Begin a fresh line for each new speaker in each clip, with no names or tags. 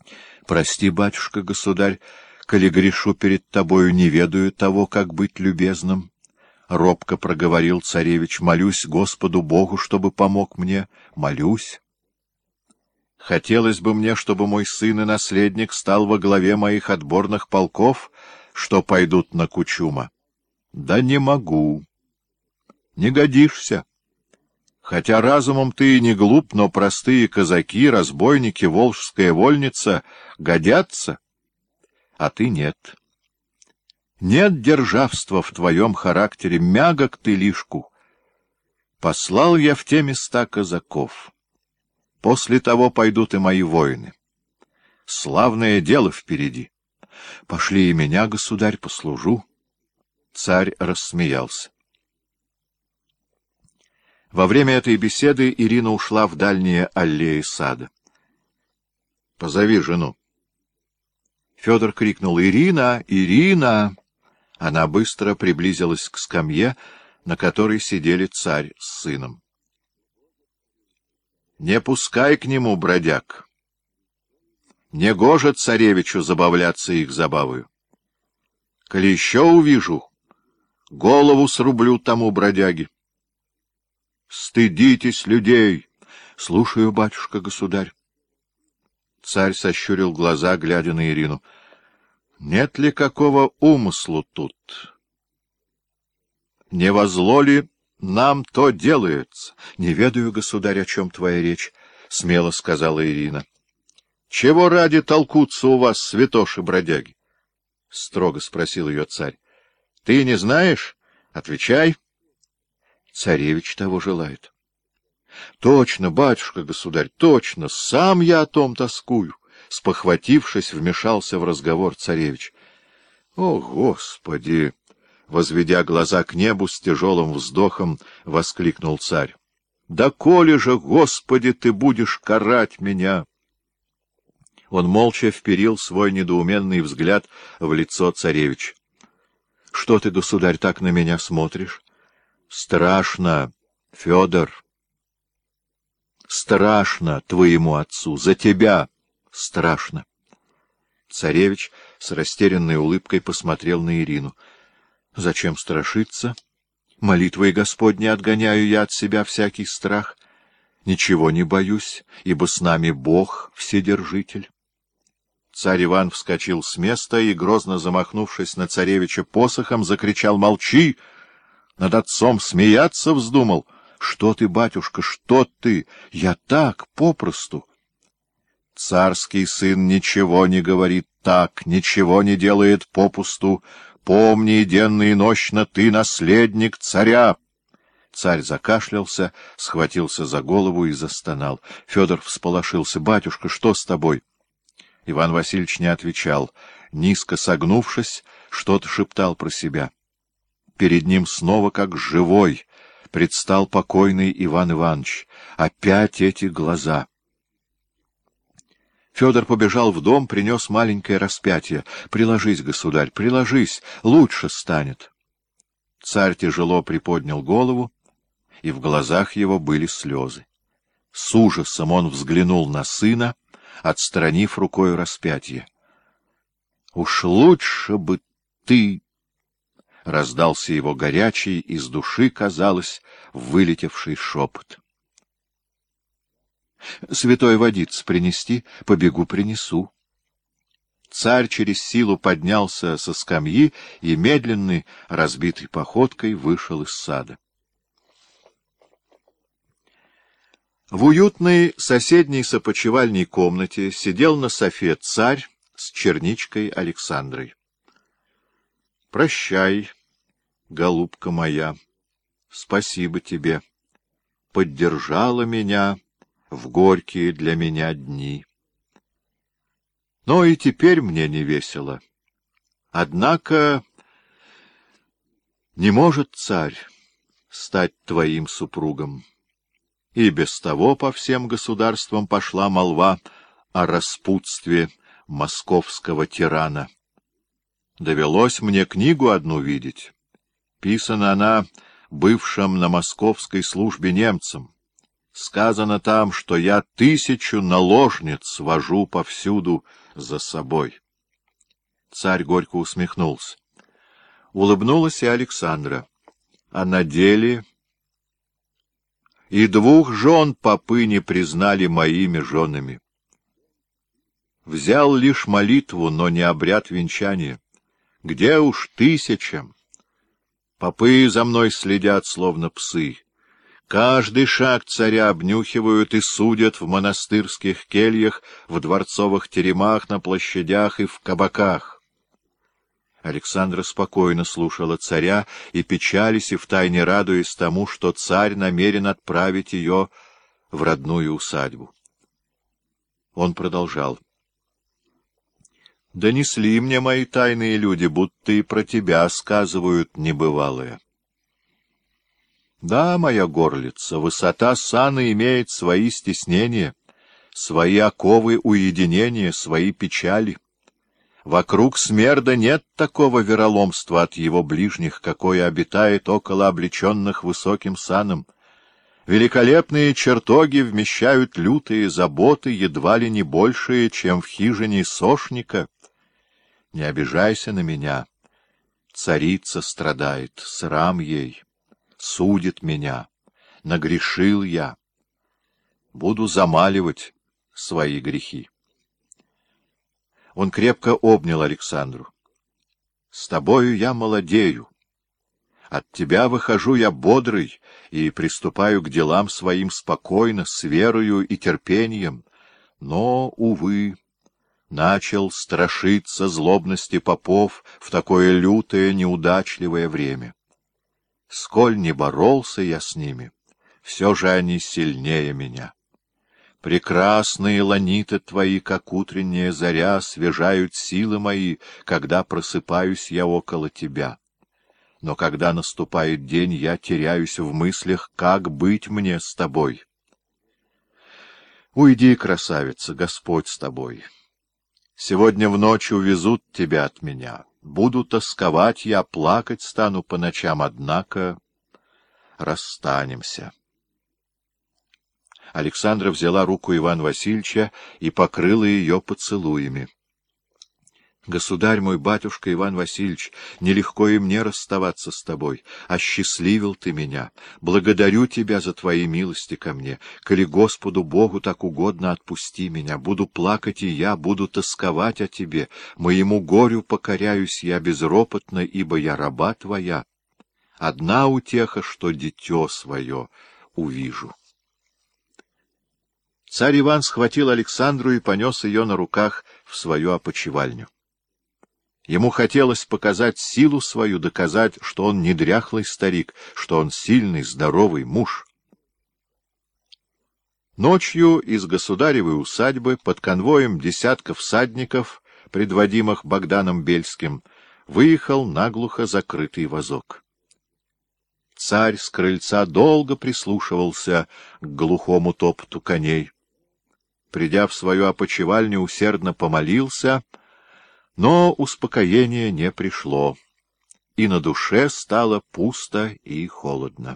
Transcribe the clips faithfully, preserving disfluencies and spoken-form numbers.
Прости, батюшка, государь, коли грешу перед тобою, не ведаю того, как быть любезным. Робко проговорил царевич: молюсь Господу Богу, чтобы помог мне. Молюсь. Хотелось бы мне, чтобы мой сын и наследник стал во главе моих отборных полков, что пойдут на Кучума. Да не могу. Не годишься. Хотя разумом ты и не глуп, но простые казаки, разбойники, волжская вольница годятся, а ты нет. Нет державства в твоем характере, мягок ты лишку. Послал я в те места казаков. После того пойдут и мои воины. Славное дело впереди. Пошли и меня, государь, послужу. Царь рассмеялся. Во время этой беседы Ирина ушла в дальние аллеи сада. — Позови жену. Федор крикнул: «Ирина! Ирина!» Она быстро приблизилась к скамье, на которой сидели царь с сыном. — Не пускай к нему, бродяг. Негоже царевичу забавляться их забавою. Коли еще увижу, голову срублю тому бродяге. Стыдитесь людей! Слушаю, батюшка-государь. Царь сощурил глаза, глядя на Ирину. Нет ли какого умыслу тут? Не во зло ли нам то делается? Не ведаю, государь, о чем твоя речь, — смело сказала Ирина. Чего ради толкутся у вас святоши-бродяги? — строго спросил ее царь. — Ты не знаешь? Отвечай. Царевич того желает. — Точно, батюшка-государь, точно, сам я о том тоскую. Спохватившись, вмешался в разговор царевич. — О, Господи! — возведя глаза к небу, с тяжелым вздохом воскликнул царь. — Да коли же, Господи, ты будешь карать меня! Он молча вперил свой недоуменный взгляд в лицо царевича. — Что ты, государь, так на меня смотришь? — Страшно, Федор. Страшно твоему отцу, за тебя страшно. Царевич с растерянной улыбкой посмотрел на Ирину. — Зачем страшиться? Молитвой Господней отгоняю я от себя всякий страх. Ничего не боюсь, ибо с нами Бог Вседержитель. Царь Иван вскочил с места и, грозно замахнувшись на царевича посохом, закричал: — Молчи! Над отцом смеяться вздумал? Что ты, батюшка, что ты? Я так, попросту. Царский сын ничего не говорит так, ничего не делает попусту. Помни, денно и нощно, ты наследник царя. Царь закашлялся, схватился за голову и застонал. Федор всполошился. — Батюшка, что с тобой? Иван Васильевич не отвечал. Низко согнувшись, что-то шептал про себя. Перед ним снова, как живой, предстал покойный Иван Иванович. Опять эти глаза. Федор побежал в дом, принес маленькое распятие. — Приложись, государь, приложись, лучше станет. Царь тяжело приподнял голову, и в глазах его были слезы. С ужасом он взглянул на сына, отстранив рукой распятие. — Уж лучше бы ты... — раздался его горячий, из души, казалось, вылетевший шепот. — Святой водиц принести? Побегу, принесу. Царь через силу поднялся со скамьи и медленной, разбитой походкой вышел из сада. В уютной соседней с опочивальней комнате сидел на софе царь с черничкой Александрой. — Прощай, голубка моя, спасибо тебе. Поддержала меня в горькие для меня дни. Но и теперь мне не весело. Однако не может царь стать твоим супругом. И без того по всем государствам пошла молва о распутстве московского тирана. Довелось мне книгу одну видеть. Писана она бывшим на московской службе немцам. Сказано там, что я тысячу наложниц вожу повсюду за собой. Царь горько усмехнулся. Улыбнулась и Александра. А на деле... И двух жен попы не признали моими женами. Взял лишь молитву, но не обряд венчания. Где уж тысячам? Попы за мной следят, словно псы. Каждый шаг царя обнюхивают и судят в монастырских кельях, в дворцовых теремах, на площадях и в кабаках. Александра спокойно слушала царя и печались, и втайне радуясь тому, что царь намерен отправить ее в родную усадьбу. Он продолжал. «Донесли мне мои тайные люди, будто и про тебя сказывают небывалое. Да, моя горлица, высота сана имеет свои стеснения, свои оковы уединения, свои печали. Вокруг смерда нет такого вероломства от его ближних, какое обитает около облеченных высоким саном. Великолепные чертоги вмещают лютые заботы, едва ли не большие, чем в хижине сошника. Не обижайся на меня. Царица страдает, срам ей, судит меня. Нагрешил я. Буду замаливать свои грехи. Он крепко обнял Александру. «С тобою я молодею. От тебя выхожу я бодрый и приступаю к делам своим спокойно, с верою и терпением. Но, увы, начал страшиться злобности попов в такое лютое, неудачливое время. Сколь не боролся я с ними, все же они сильнее меня. Прекрасные ланиты твои, как утренняя заря, освежают силы мои, когда просыпаюсь я около тебя. Но когда наступает день, я теряюсь в мыслях, как быть мне с тобой. Уйди, красавица, Господь с тобой. Сегодня в ночь увезут тебя от меня. Буду тосковать я, плакать стану по ночам, однако расстанемся». Александра взяла руку Ивана Васильевича и покрыла ее поцелуями. — Государь мой, батюшка Иван Васильевич, нелегко и мне расставаться с тобой. Осчастливил ты меня. Благодарю тебя за твои милости ко мне. Коли Господу Богу так угодно, отпусти меня. Буду плакать и я, буду тосковать о тебе. Моему горю покоряюсь я безропотно, ибо я раба твоя. Одна утеха, что дитё свое увижу. Царь Иван схватил Александру и понес ее на руках в свою опочивальню. Ему хотелось показать силу свою, доказать, что он не дряхлый старик, что он сильный, здоровый муж. Ночью из государевой усадьбы под конвоем десятков всадников, предводимых Богданом Бельским, выехал наглухо закрытый вазок. Царь с крыльца долго прислушивался к глухому топоту коней. Придя в свою опочивальню, усердно помолился, но успокоение не пришло, и на душе стало пусто и холодно.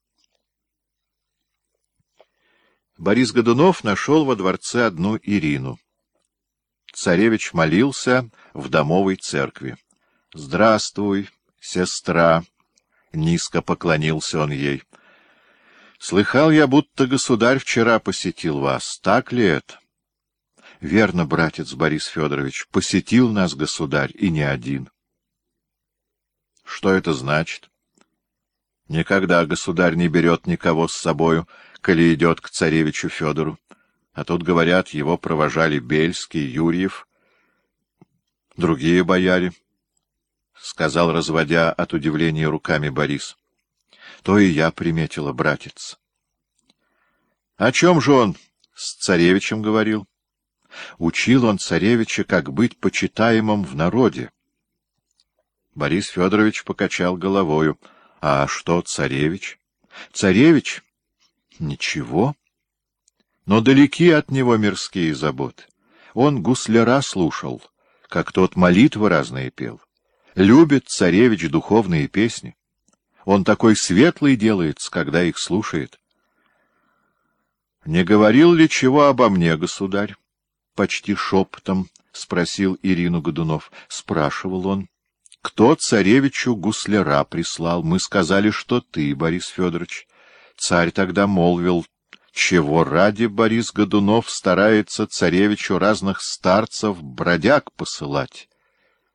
Борис Годунов нашел во дворце одну Ирину. Царевич молился в домовой церкви. — Здравствуй, сестра! — низко поклонился он ей. — Слыхал я, будто государь вчера посетил вас. Так ли это? — Верно, братец Борис Федорович, посетил нас государь, и не один. — Что это значит? — Никогда государь не берет никого с собою, коли идет к царевичу Федору. А тут, говорят, его провожали Бельский, Юрьев, другие бояре, — сказал, разводя от удивления руками Борис. — То и я приметила, братец. — О чем же он с царевичем говорил? Учил он царевича, как быть почитаемым в народе. Борис Федорович покачал головою. — А что царевич? — Царевич? — Ничего. Но далеки от него мирские заботы. Он гусляра слушал, как тот молитвы разные пел. Любит царевич духовные песни. Он такой светлый делается, когда их слушает. — Не говорил ли чего обо мне, государь? — почти шепотом спросил Ирину Годунов. Спрашивал он. — Кто царевичу гусляра прислал? Мы сказали, что ты, Борис Федорович. Царь тогда молвил: чего ради Борис Годунов старается царевичу разных старцев, бродяг посылать?